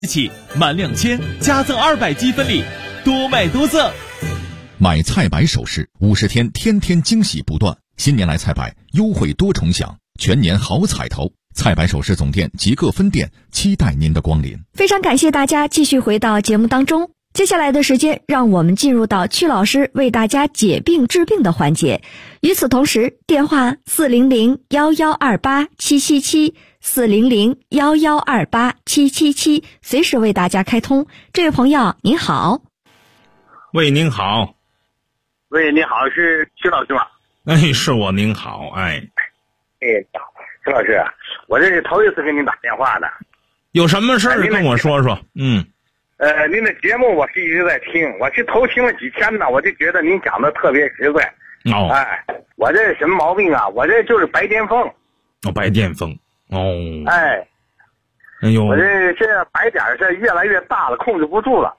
起满2000加赠200积分礼，多买多赠。 买菜百首饰50天，天天惊喜不断。新年来菜百，优惠多重享，全年好彩头。菜百首饰总店及各分店期待您的光临。 非常感谢大家继续回到节目当中。接下来的时间，让我们进入到曲老师为大家解病治病的环节。与此同时，电话400-1128-777，400-1128-777，随时为大家开通。这位朋友您好。 喂，您好。 喂，你好，是曲老师吗？ 哎，是我，您好。 曲老师，我这是头一次给您打电话的。 有什么事儿跟我说说？ 您的节目我是一直在听，我是偷听了几天呢，我就觉得您讲的特别实在。我这什么毛病啊？我这就是白癜风。 白癜风。 哎呦，我这白点是越来越大了，控制不住了。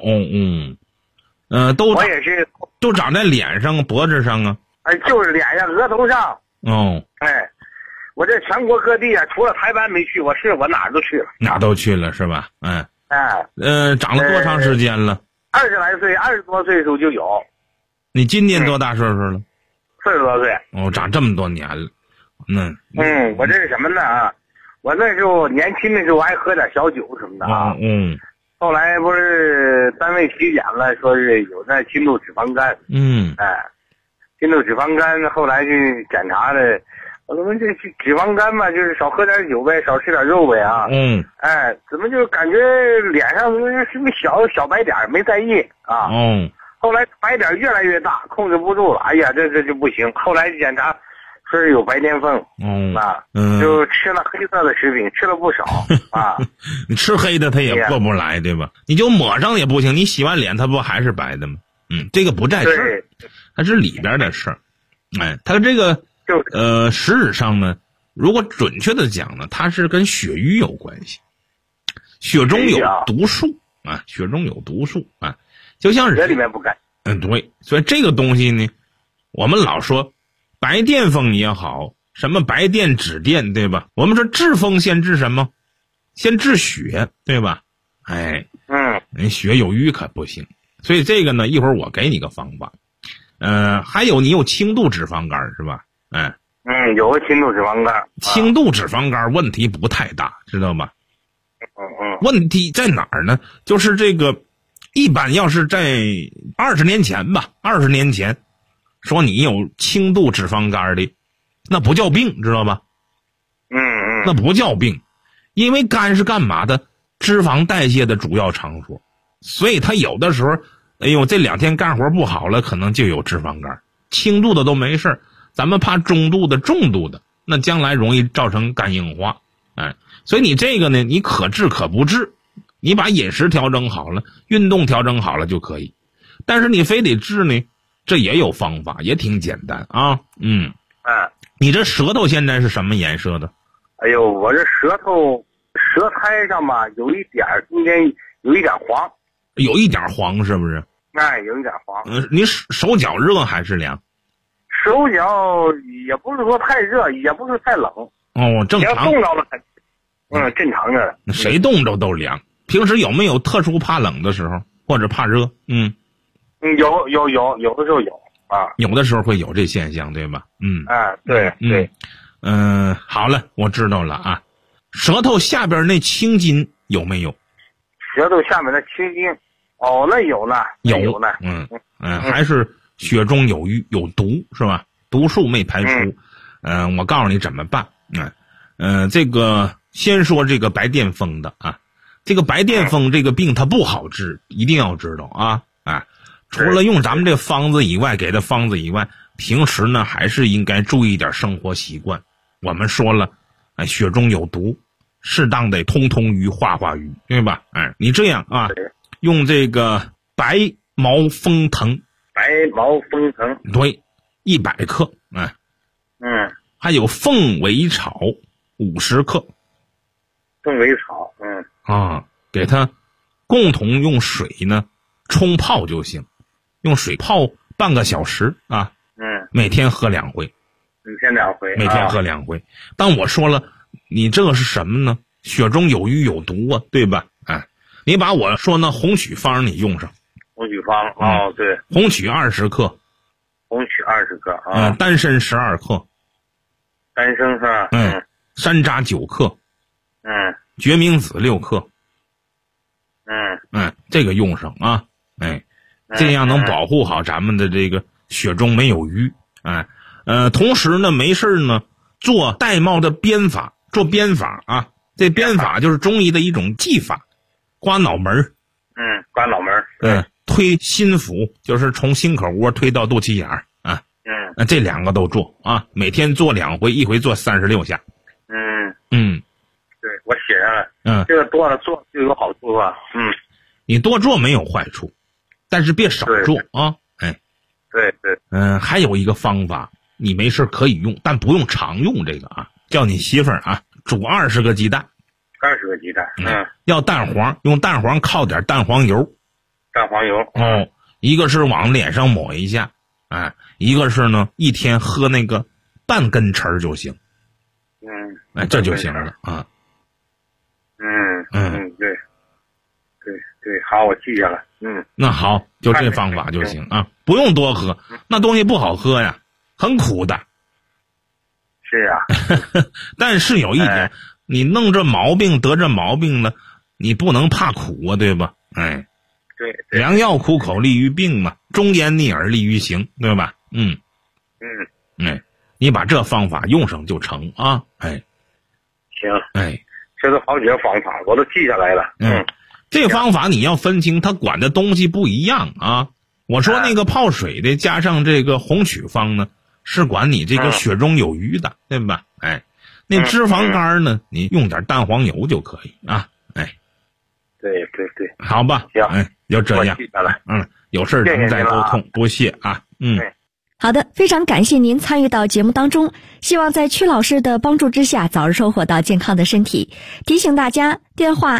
我也是， 都长在脸上、脖子上啊。 就是脸上、额头上。我这全国各地啊，除了台湾没去，我哪儿都去了。 哪都去了是吧？长了多长时间了 ？20来岁，20多岁的时候就有。 你今年多大岁数了 ？40多岁。 长这么多年了。 我这是什么呢啊？我那时候年轻的时候爱喝点小酒什么的啊。后来不是单位体检了，说是有那轻度脂肪肝。轻度脂肪肝，后来去检查的。我们这脂肪肝嘛，就是少喝点酒呗，少吃点肉呗啊。怎么就感觉脸上是个小白点，没在意啊。后来白点越来越大，控制不住了。哎呀，这就不行。后来检查说是有白癜风。就吃了黑色的食品，吃了不少啊。 你吃黑的它也过不来，对吧？你就抹上也不行，你洗完脸它不还是白的吗？这个不在事儿，它是里边的事儿。它这个。实质上呢，如果准确的讲呢，它是跟血瘀有关系，血中有毒素啊，血中有毒素啊，就像人里面不干。 对，所以这个东西呢，我们老说白癜风也好，什么白癜、紫癜，对吧？我们说治风先治什么？先治血，对吧？血有瘀可不行，所以这个呢，一会儿我给你个方法。还有你有轻度脂肪肝是吧？ 有个轻度脂肪肝。 轻度脂肪肝问题不太大，知道吧？问题在哪儿呢？就是这个，一般要是在20年前吧，20年前，说你有轻度脂肪肝的，那不叫病，知道吧？那不叫病，因为肝是干嘛的？脂肪代谢的主要场所，所以他有的时候，这2天干活不好了，可能就有脂肪肝。轻度的都没事，咱们怕中度的、重度的，那将来容易造成肝硬化。所以你这个呢，你可治可不治，你把饮食调整好了，运动调整好了就可以。但是你非得治呢，这也有方法，也挺简单啊。你这舌头现在是什么颜色的？ 我这舌苔上吧，有一点中间有一点黄。 有一点黄是不是？ 有一点黄。 你手脚热还是凉？ 手脚也不是说太热，也不是太冷。 正常。 冻着了，正常的。 谁冻着都凉。平时有没有特殊怕冷的时候，或者怕热？ 有的时候有啊。 有的时候会有这现象，对吧？ 对。 好了，我知道了啊。舌头下边那青筋有没有？ 舌头下面的青筋，那有呢，有呢。 还是血中有瘀有毒是吧？毒素没排出。我告诉你怎么办。这个先说这个白癜风的啊，这个白癜风这个病它不好治，一定要知道啊。除了用咱们这方子以外，给的方子以外，平时呢还是应该注意点生活习惯。我们说了，血中有毒，适当的通瘀化瘀，对吧？你这样啊，用这个白毛风藤。对，100克。还有凤尾草50克。 凤尾草。 给它共同用水呢冲泡就行，用水泡半个小时啊。每天喝2回。每天喝2回。但我说了，你这个是什么呢？血中有瘀有毒啊，对吧？ 你把我说那红曲方你用上。 红曲方哦，对， 红曲20克， 红曲20克啊， 丹参12克， 丹参是吧？ 山楂9克，决明子6克，这个用上啊，这样能保护好咱们的这个血中没有瘀，同时呢，没事呢做玳瑁的鞭法，做鞭法啊，这鞭法就是中医的一种技法，刮脑门， 刮脑门， 推心腹，就是从心口窝推到肚脐眼啊，这2个都做啊，每天做2回，一回做36下， 对，我写上了，这个多了做就有好处吧， 你多做没有坏处，但是别少做啊， 对， 还有一个方法，你没事可以用，但不用常用这个啊，叫你媳妇儿啊煮20个鸡蛋 ，20个鸡蛋， 要蛋黄，用蛋黄靠点蛋黄油，一个是往脸上抹一下，一个是呢一天喝那个半根匙就行，这就行了啊， 对，好，我记下了， 那好，就这方法就行啊，不用多喝，那东西不好喝呀，很苦的。 是啊， 但是有一点，你弄这毛病得这毛病了，你不能怕苦啊，对吧？ 对， 良药苦口利于病嘛，忠言逆耳利于行，对吧？你把这方法用上就成啊， 行，这是好几个方法，我都记下来了， 这个方法你要分清，它管的东西不一样啊。我说那个泡水的加上这个红曲方呢，是管你这个血中有瘀的，对吧？那脂肪肝呢，你用点蛋黄油就可以啊。 对， 好吧， 行， 就这样。 我记下来， 有事咱们再沟通，多谢啊。 好的，非常感谢您参与到节目当中，希望在曲老师的帮助之下，早日收获到健康的身体。提醒大家，电话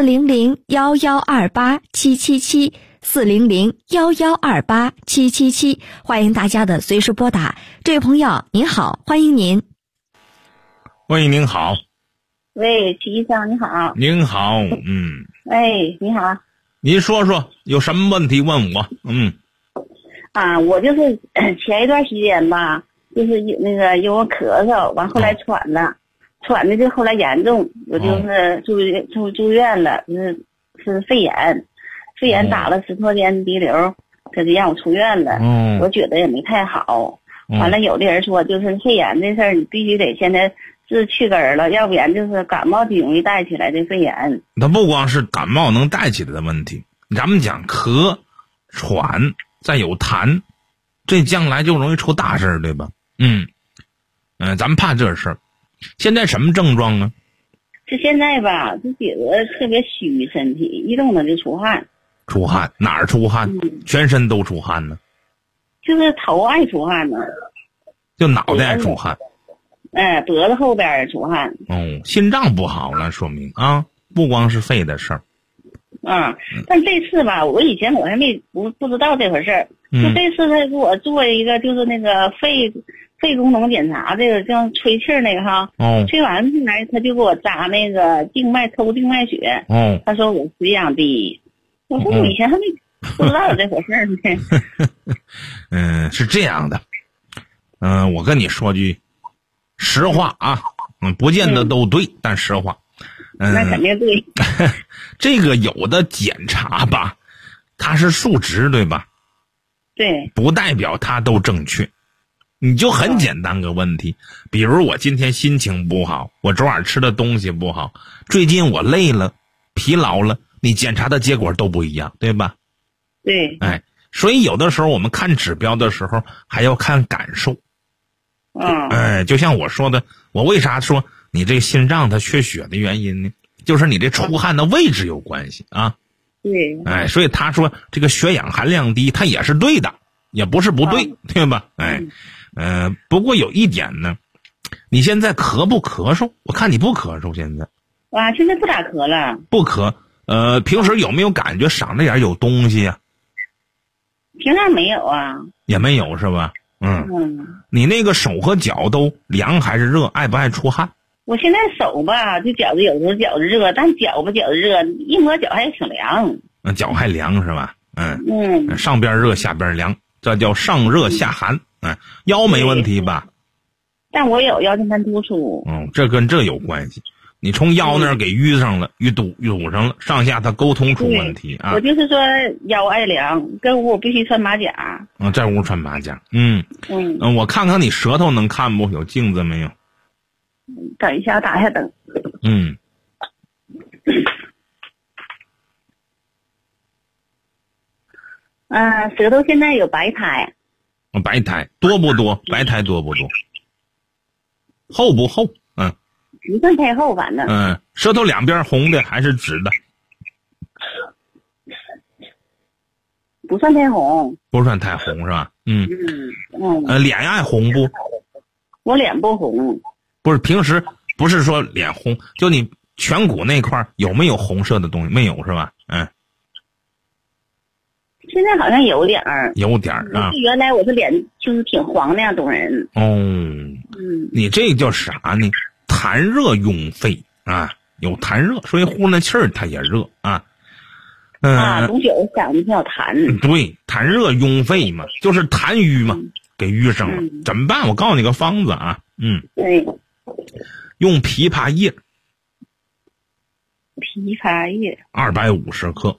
400-1128-777，400-1128-777，欢迎大家的随时拨打。这位朋友您好，欢迎您。 喂，您好。 喂，曲医生你好。 您好， 你好。 您说说有什么问题问我？ 我就是前一段时间吧，就是那个有我咳嗽，完后来喘了，喘的就后来严重，我就是住院了，是肺炎打了10多天滴流，他就让我出院了。我觉得也没太好。完了，有的人说就是肺炎这事儿，你必须得现在治去根了，要不然就是感冒就容易带起来的肺炎。 它不光是感冒能带起来的问题，咱们讲咳、喘。再有痰，这将来就容易出大事，对吧？咱们怕这事儿。现在什么症状啊？ 这现在吧，就觉得特别虚，身体一动了就出汗。 出汗哪儿出汗？全身都出汗呢？ 就是头爱出汗呢。 就脑袋爱出汗。 脖子后边出汗。 心脏不好了，说明啊，不光是肺的事儿。 但这次吧，我以前我还不知道这回事儿。就这次他给我做一个，就是那个肺功能检查，这个叫吹气儿那个哈。吹完后来他就给我扎那个抽静脉血。他说我血氧低。我说我以前还不知道有这回事儿呢。是这样的。我跟你说句实话啊，不见得都对，但实话。 那肯定对。 这个有的检查吧，它是数值，对吧？ 对。 不代表它都正确。你就很简单个问题，比如我今天心情不好，我昨晚吃的东西不好，最近我累了、疲劳了，你检查的结果都不一样，对吧？ 对。 所以有的时候我们看指标的时候还要看感受。就像我说的，我为啥说你这心脏它缺血的原因呢？就是你这出汗的位置有关系啊。 对。 所以他说这个血氧含量低，它也是对的，也不是不对，对吧？不过有一点呢，你现在咳不咳嗽？我看你不咳嗽现在。 现在不咋咳了。 不咳。平时有没有感觉嗓子眼有东西呀？ 平常没有啊。 也没有是吧？你那个手和脚都凉还是热？爱不爱出汗？ 我现在手吧，就觉着有时候觉着热，但脚吧觉着热，一摸脚还挺凉。 脚还凉是吧？上边热下边凉，这叫上热下寒。腰没问题吧？ 但我有腰间盘突出。 这跟这有关系。你从腰那儿给淤上了，淤上了，上下它沟通出问题啊。 我就是说腰爱凉，跟屋我必须穿马甲。 在屋穿马甲。我看看你舌头能看不？有镜子没有？ 等一下，我打一下灯。舌头现在有白苔。 白苔多不多？白苔多不多？厚不厚？ 不算太厚，反正。 舌头两边红的还是紫的？ 不算太红。 不算太红是吧？脸爱红不？ 我脸不红。 不是，平时不是说脸红，就你颧骨那块有没有红色的东西？没有是吧？ 现在好像有点儿。 有点儿啊。 原来我这脸就是挺黄那样种人。 你这叫啥呢？痰热壅肺啊，有痰热，所以呼那气儿它也热啊。 总觉得嗓子比较痰。 对，痰热壅肺嘛，就是痰瘀嘛，给淤上了。怎么办？我告诉你个方子啊。 对。 用枇杷叶。 枇杷叶。 250克。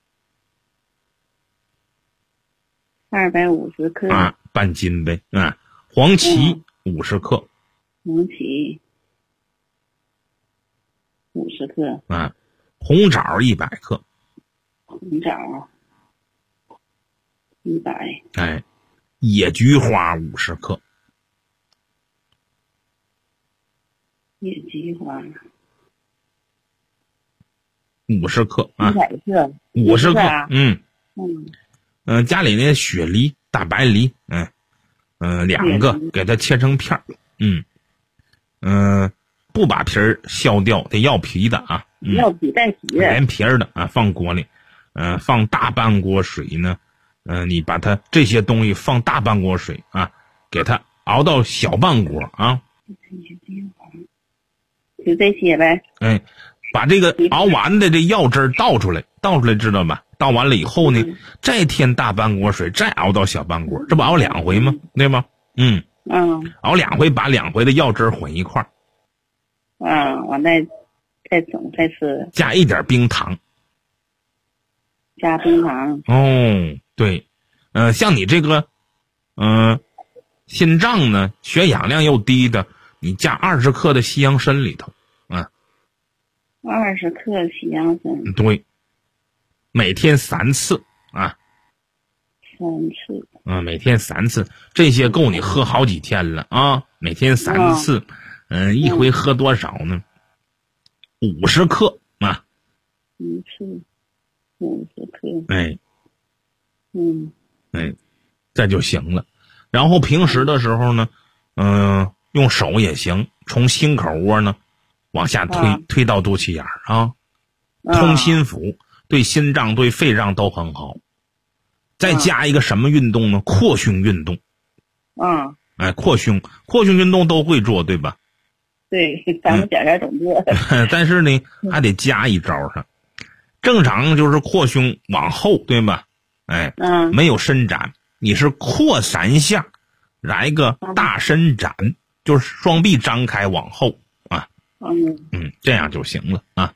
250克。 半斤呗。黄芪50克。 黄芪50克。 红枣100克。 红枣100。 野菊花50克。 野菊花 50克 100克。 50克。家里那雪梨、大白梨，2个给它切成片儿。不把皮儿削掉，得要皮的啊。 要皮带皮的。 连皮儿的放锅里，放大半锅水呢。你把它这些东西放大半锅水给它熬到小半锅啊。 就这些呗。 把这个熬完的这药汁倒出来知道吧？倒完了以后呢，再添大半锅水，再熬到小半锅，这不熬2回吗？对吧？熬2回，把2回的药汁混一块儿。 完再整再吃。 加一点冰糖。 加冰糖。 对，像你这个，心脏呢，血氧量又低的，你加20克的西洋参里头。 20克西洋参。 对，每天3次 3次。 每天3次，这些够你喝好几天了啊！每天3次，一回喝多少呢？50克一次50克。 这就行了。然后平时的时候呢，用手也行，从心口窝呢往下推到肚脐眼儿通心腑，对心脏对肺脏都很好。再加一个什么运动呢？扩胸运动。扩胸运动都会做对吧？ 对，咱们家总做。 但是呢，还得加一招上。正常就是扩胸往后对吧？没有伸展，你是扩3下，来个大伸展，就是双臂张开往后这样就行了啊。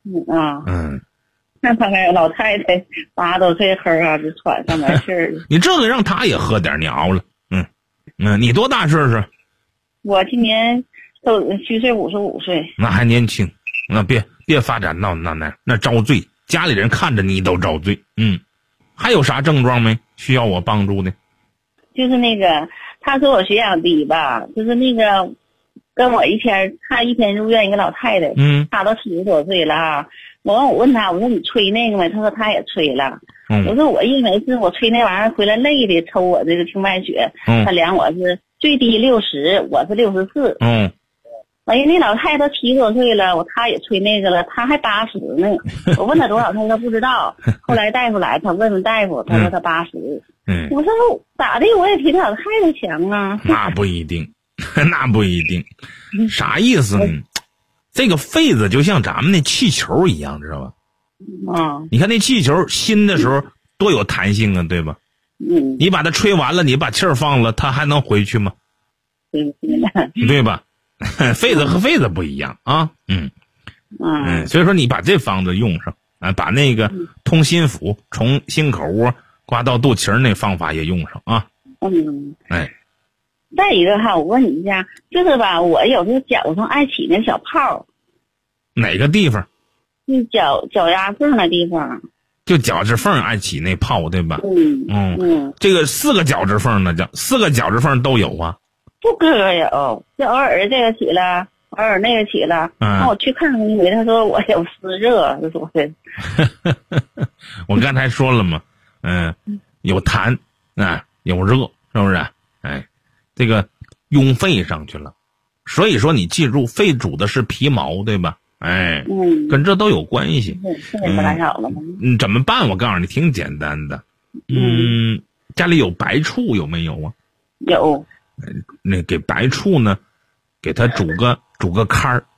那看看有老太太80多岁喝就喘上来气儿。 你这个让她也喝点，你熬了。你多大岁数？ 我今年都虚岁55岁。 那还年轻，那别发展到那遭罪，家里人看着你都遭罪。还有啥症状没需要我帮助的？ 就是那个他说我血氧低吧，就是那个跟我他一天入院一个老太太，她都70多岁了我问他，我说你吹那个没？他说他也吹了。我说我认为是我吹那玩意儿回来累的，抽我这个静脉血，他量我是最低60，我是64。哎呀，那老太太70多岁了，他也吹那个了，他还80呢。我问他多少，他说不知道。后来大夫来，他问问大夫，他说他80。我说咋的？我也比老太太强啊。 那不一定， 那不一定，啥意思呢？这个痱子就像咱们那气球一样，知道吧？你看那气球新的时候多有弹性啊，对吧？你把它吹完了，你把气儿放了，它还能回去吗？对吧？痱子和痱子不一样啊。所以说你把这方子用上啊，把那个通心腑从心口窝刮到肚脐那方法也用上啊。 再一个哈，我问你一下，就是吧，我有时候脚上爱起那小泡。 哪个地方？ 就脚丫缝那地方。 就脚趾缝爱起那泡，对吧？这个4个脚趾缝呢，叫4个脚趾缝都有啊。 不个个有，就偶尔这个起了，偶尔那个起了。那我去看看一回，他说我有湿热，是说的。 我刚才说了嘛，有痰啊，有热，是不是？这个壅肺上去了，所以说你记住，肺主的是皮毛，对吧？跟这都有关系。 这也不太少了吗？ 怎么办？我告诉你，挺简单的。家里有白醋有没有啊？ 有。 那给白醋呢，给它煮个糠儿，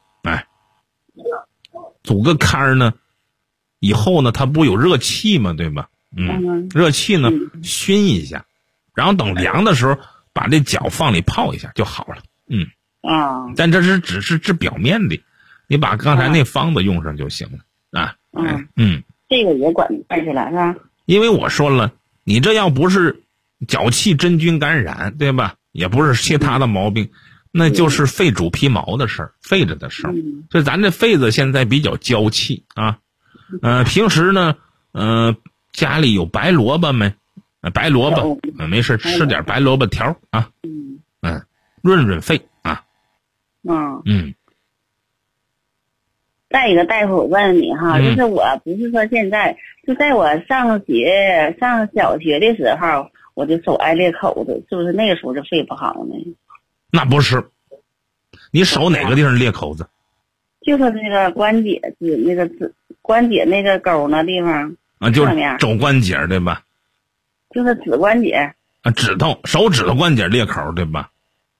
煮个糠儿呢，以后呢，它不有热气吗？对吧？热气呢，熏一下，然后等凉的时候，把这脚放里泡一下就好了。但这只是治表面的，你把刚才那方子用上就行了这个也管去了是吧？ 因为我说了，你这要不是脚气真菌感染，对吧？也不是其他的毛病，那就是肺主皮毛的事儿，痱子的事儿。所以咱这痱子现在比较娇气啊。平时呢，家里有白萝卜没？白萝卜，没事吃点白萝卜条啊。润润肺啊。 再一个，大夫，我问你哈，就是我不是说现在，就在我上小学的时候，我就手爱裂口子，是不是那个时候就肺不好呢？ 那不是，你手哪个地方裂口子？ 就是那个关节关节那个沟那地方啊，就是肘关节对吧？ 就是指关节啊，手指头关节裂口对吧？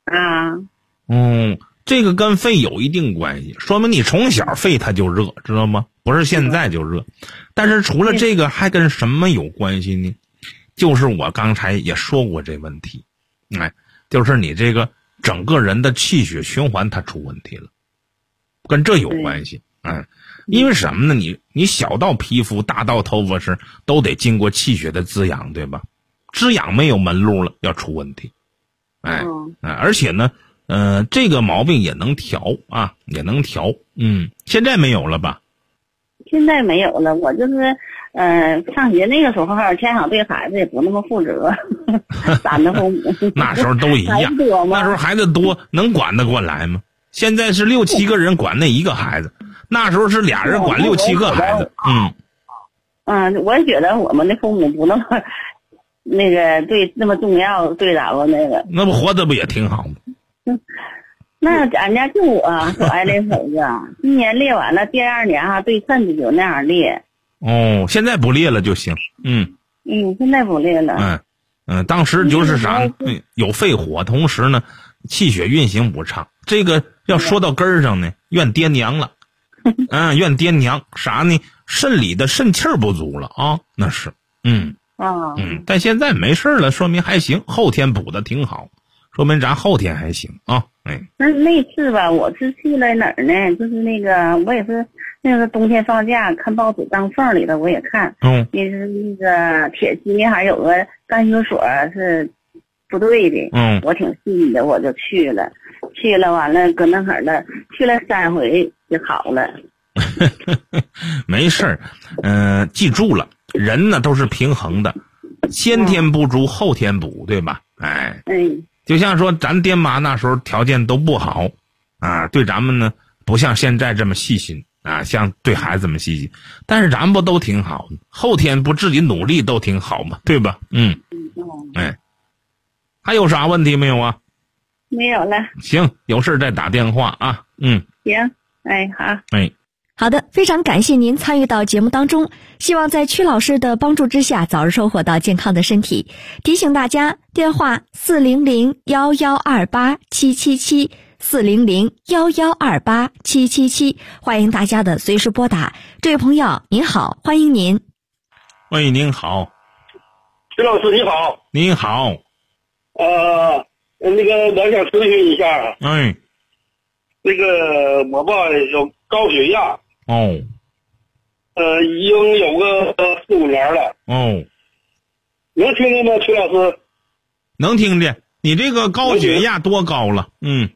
这个跟肺有一定关系，说明你从小肺它就热，知道吗？不是现在就热。但是除了这个，还跟什么有关系呢？就是我刚才也说过这问题，就是你这个整个人的气血循环它出问题了，跟这有关系。因为什么呢？你小到皮肤，大到头发丝，都得经过气血的滋养，对吧？滋养没有门路了，要出问题。而且呢，这个毛病也能调啊，也能调。现在没有了吧？ 现在没有了，我就是上学那个时候，家长对孩子也不那么负责，咱的父母那时候都一样，那时候孩子多，能管得过来吗？现在是6、7个人管那一个孩子，那时候是俩人管6、7个孩子。 我也觉得我们的父母不那么那个对那么重要，对咱们那个， 那不活得不也挺好吗？ 那俺家就我爱裂口子，今年裂完了，第2年对肾子就那样裂。 现在不裂了就行。 现在不裂了。 当时就是啥，有肺火，同时呢，气血运行不畅。这个要说到根儿上呢，怨爹娘了。怨爹娘啥呢？肾里的肾气儿不足了啊，那是。但现在没事了，说明还行，后天补的挺好，说明咱后天还行啊。 那次吧，我是去了哪儿呢？就是那个，我也是那个冬天放假看报纸当缝里的，我也看。也是那个铁西还有个干休所是部队的。我挺信的，我就去了，完了搁那儿了，去了3回就好了。 没事儿，记住了，人呢都是平衡的，先天不足后天补，对吧？就像说咱爹妈那时候条件都不好对咱们呢不像现在这么细心像对孩子们细心，但是咱不都挺好的，后天不自己努力都挺好嘛，对吧？还有啥问题没有啊？ 没有了。 行，有事再打电话啊。 行，好。 好的，非常感谢您参与到节目当中，希望在曲老师的帮助之下早日收获到健康的身体。提醒大家，电话400-1128-777 400-1128-777，欢迎大家的随时拨打。这位朋友您好，欢迎您。 喂，您好。 徐老师你好。 您好。 那个我想咨询一下。那个我吧有高血压。已经有个4-5年了。能听见吗，曲老师？ 能听见。你这个高血压多高了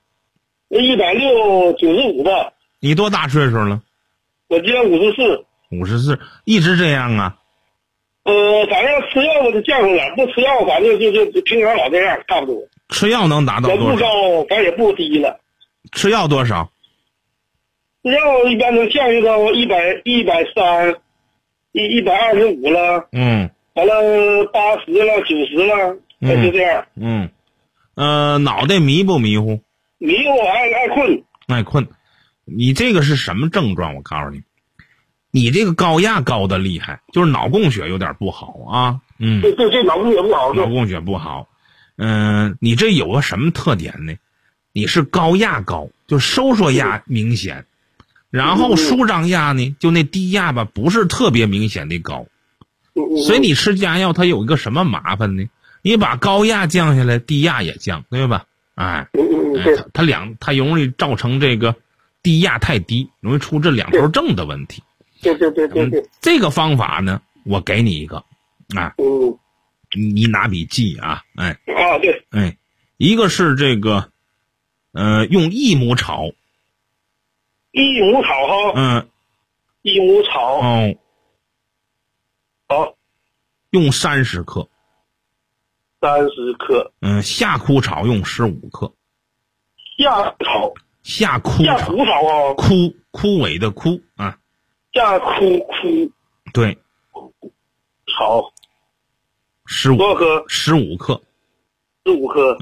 ？160/95吧。 你多大岁数了？ 我今年54。 54，一直这样啊？ 反正吃药就降下来，不吃药反正就平常老这样，差不多。 吃药能达到多少？ 也不高，反正也不低了。 吃药多少？ 吃药一般能降下到130、125了。完了80了、90了，就这样。 脑袋迷不迷糊？ 迷糊，爱困。 爱困。你这个是什么症状？我告诉你，你这个高压高的厉害，就是脑供血有点不好啊。 对，脑供血不好。 脑供血不好。你这有个什么特点呢？你是高压高，就收缩压明显，然后舒张压呢，就那低压吧，不是特别明显的高。所以你吃降压药，它有一个什么麻烦呢？你把高压降下来，低压也降，对吧？它容易造成这个低压太低，容易出这两头症的问题。 对。 这个方法呢，我给你一个你拿笔记啊。 对。 一个是这个用益母草。 益母草哈。益母草。好。 用30克。 30克。 夏枯草用15克。夏枯草啊。 枯萎的枯啊。 夏枯。 对。 草。 15克。15克。 15克。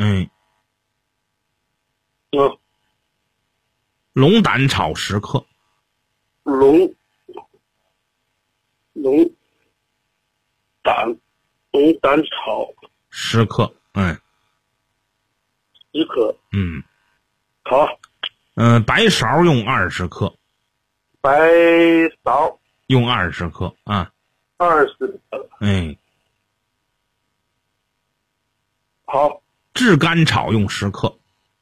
龙胆草10克。 龙胆草 10克。 10克。好。 白芍用20克。 白芍用20克啊。 20克。好。 炙甘草用10克。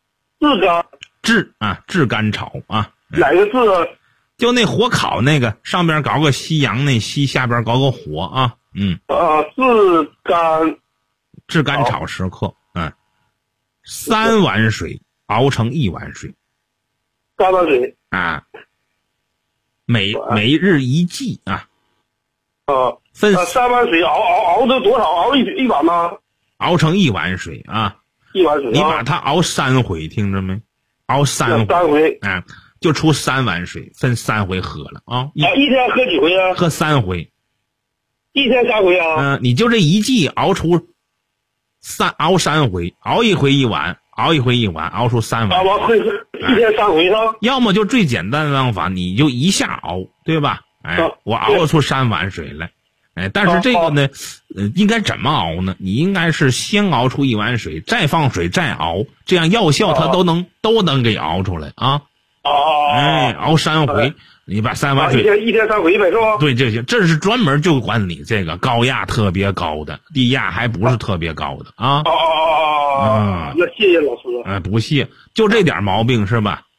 炙甘草啊。 哪个炙？ 就那火烤那个，上边搞个西洋那西，下边搞个火啊。炙甘草10克。3碗水熬成1碗水。 3碗水啊。每日1剂啊。分 3碗水熬的多少？熬一碗吗？ 熬成1碗水啊。 1碗水。 你把它熬3回，听着没？熬3 回。 就出3碗水，分3回喝了啊。 一天喝几回啊？ 喝3回。 一天3回啊？ 你就这1剂熬出熬3回，熬1回1碗，熬1回1碗，熬出3碗。 我会一天3回呢？ 要么就最简单的方法，你就一下熬，对吧？我熬出3碗水来。但是这个呢，应该怎么熬呢？你应该是先熬出1碗水，再放水，再熬，这样药效它都能给熬出来啊。熬3回，你把3碗水。 一天3回呗，是吧？ 对，这是专门就管你这个高压特别高的，低压还不是特别高的啊。 那谢谢老师。 不谢，就这点毛病是吧？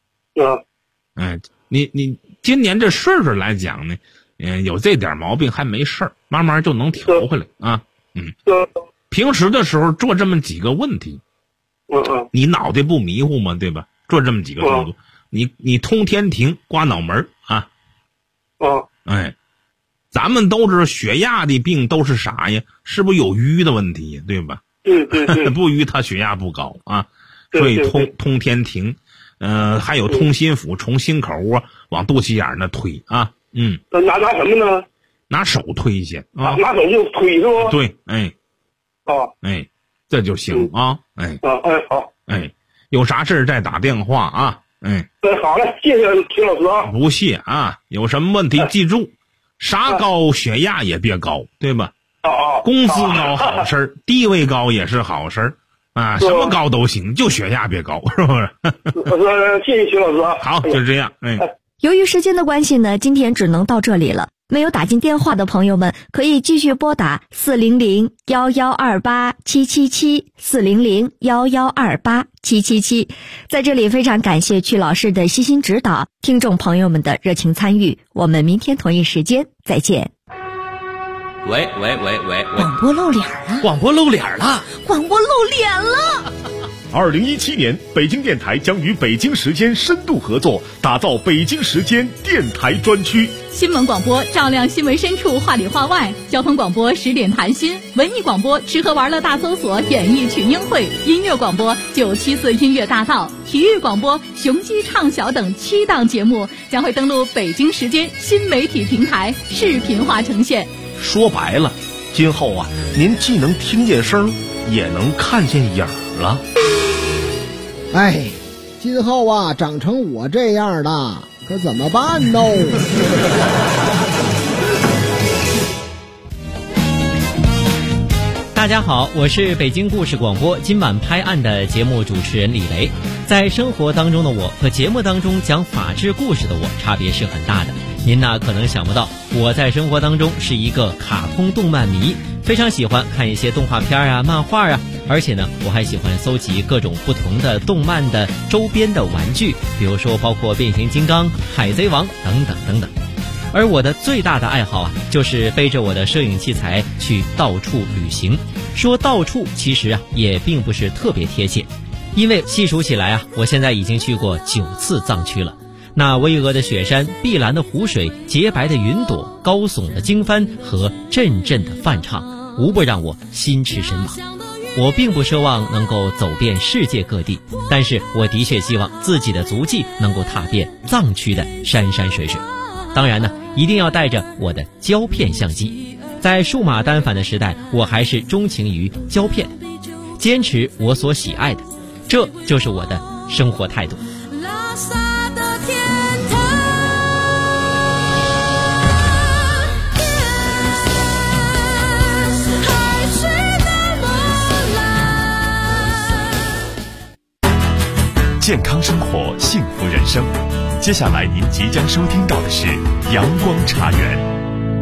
你今年这岁数来讲呢，有这点毛病还没事儿，慢慢就能调回来啊。平时的时候做这么几个问题。你脑袋不迷糊吗？对吧？做这么几个动作。你通天庭刮脑门啊。咱们都知道血压的病都是啥呀？是不是有瘀的问题呀？对吧？ 对。 不瘀他血压不高啊。所以通天庭，还有通心腑，从心口啊往肚脐眼那推啊。 拿什么呢？ 拿手推去啊。 拿手就推是吧？ 对。这就行啊。 好。 有啥事再打电话啊。 好嘞，谢谢徐老师啊。 不谢啊，有什么问题记住，啥高血压也别高，对吧？工资高好事儿，地位高也是好事儿啊，什么高都行，就血压别高，是不是？ 我说谢谢徐老师啊。 好，就这样。 由于时间的关系呢，今天只能到这里了。没有打进电话的朋友们，可以继续拨打400-1128-777，400-1128-777。在这里非常感谢曲老师的悉心指导，听众朋友们的热情参与。我们明天同一时间再见。 喂， 广播露脸了， 广播露脸了 ！2017年，北京电台将与北京时间深度合作，打造北京时间电台专区。 新闻广播照亮新闻深处，话里话外；交通广播10点谈心；文艺广播吃喝玩乐大搜索，演绎群英会；音乐广播974音乐大道；体育广播雄鸡唱晓等7档节目将会登陆北京时间新媒体平台，视频化呈现。 说白了，今后啊，您既能听见声，也能看见影了。 哎，今后啊，长成我这样的，可怎么办呢？ 大家好，我是北京故事广播今晚拍案的节目主持人李雷。在生活当中的我和节目当中讲法治故事的我差别是很大的。您呢可能想不到，我在生活当中是一个卡通动漫迷，非常喜欢看一些动画片啊、漫画啊，而且呢我还喜欢搜集各种不同的动漫的周边的玩具，比如说包括变形金刚、海贼王等等等等。而我的最大的爱好啊，就是背着我的摄影器材去到处旅行。说到处其实啊也并不是特别贴切，因为细数起来啊，我现在已经去过9次藏区了。那巍峨的雪山、碧蓝的湖水、洁白的云朵、高耸的经幡和阵阵的梵唱，无不让我心驰神往。我并不奢望能够走遍世界各地，但是我的确希望自己的足迹能够踏遍藏区的山山水水。当然呢，一定要带着我的胶片相机。在数码单反的时代，我还是钟情于胶片，坚持我所喜爱的，这就是我的生活态度。 健康生活，幸福人生。接下来您即将收听到的是阳光茶园。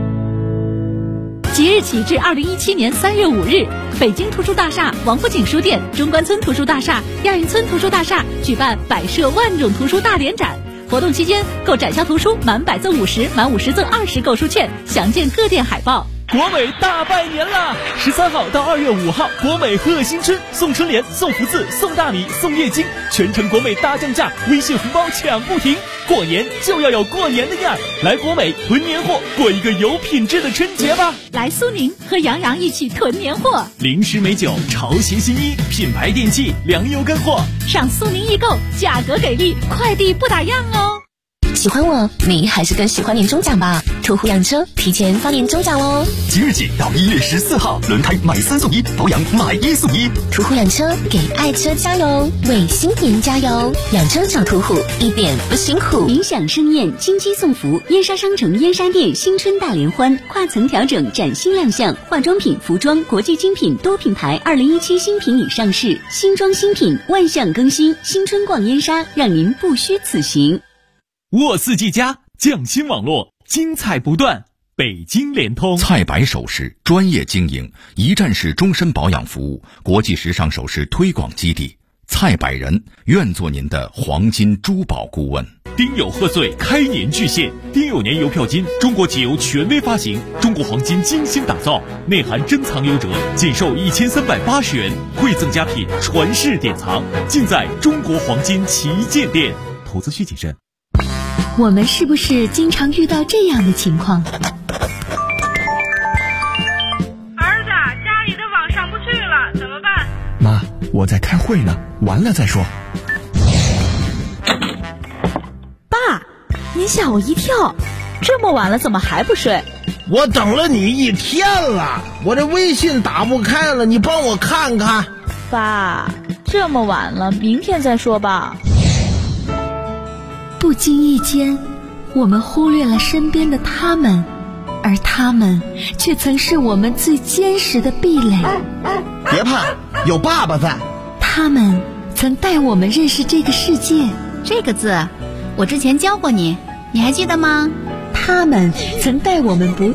即日起至2017年3月5日，北京图书大厦、王府井书店、中关村图书大厦、亚运村图书大厦举办摆设万种图书大联展。活动期间，购展销图书满100赠50，满50赠20购书券，详见各店海报。 国美大拜年啦！13号到2月5号，国美贺新春，送春联、送福字、送大米、送液晶，全程国美大降价，微信红包抢不停。过年就要有过年的样儿，来国美囤年货，过一个有品质的春节吧！ 来苏宁和杨洋一起囤年货， 零食美酒、潮鞋新衣、品牌电器、粮油干货， 上苏宁易购，价格给力，快递不打烊哦。 喜欢我，你还是更喜欢年终奖吧。途虎养车提前发年终奖哦， 即日起到1月14号，轮胎买3送1，保养买1送1。 途虎养车给爱车加油，为新年加油！养车找途虎，一点不辛苦。 冥想盛宴，金鸡送福，燕莎商城燕莎店新春大联欢，跨层调整崭新亮相，化妆品、服装、国际精品多品牌2017新品已上市，新装新品万象更新，新春逛燕莎，让您不虚此行。 沃四季家匠心网络，精彩不断。北京联通菜百首饰专业经营，一站式终身保养服务，国际时尚首饰推广基地。菜百人愿做您的黄金珠宝顾问。 丁酉贺岁开年巨献，丁酉年邮票金，中国企邮权威发行，中国黄金精心打造，内含珍藏优折，仅售1380元，馈赠佳品，传世典藏，尽在中国黄金旗舰店。投资需谨慎。 我们是不是经常遇到这样的情况？ 儿子，家里的网上不去了，怎么办？ 妈，我在开会呢，完了再说。 爸，您吓我一跳，这么晚了怎么还不睡？ 我等了你1天了，我这微信打不开了，你帮我看看。 爸，这么晚了，明天再说吧。 不经意间，我们忽略了身边的他们，而他们却曾是我们最坚实的壁垒。 别怕，有爸爸在。 他们曾带我们认识这个世界。 这个字，我之前教过你，你还记得吗？ 他们曾带我们不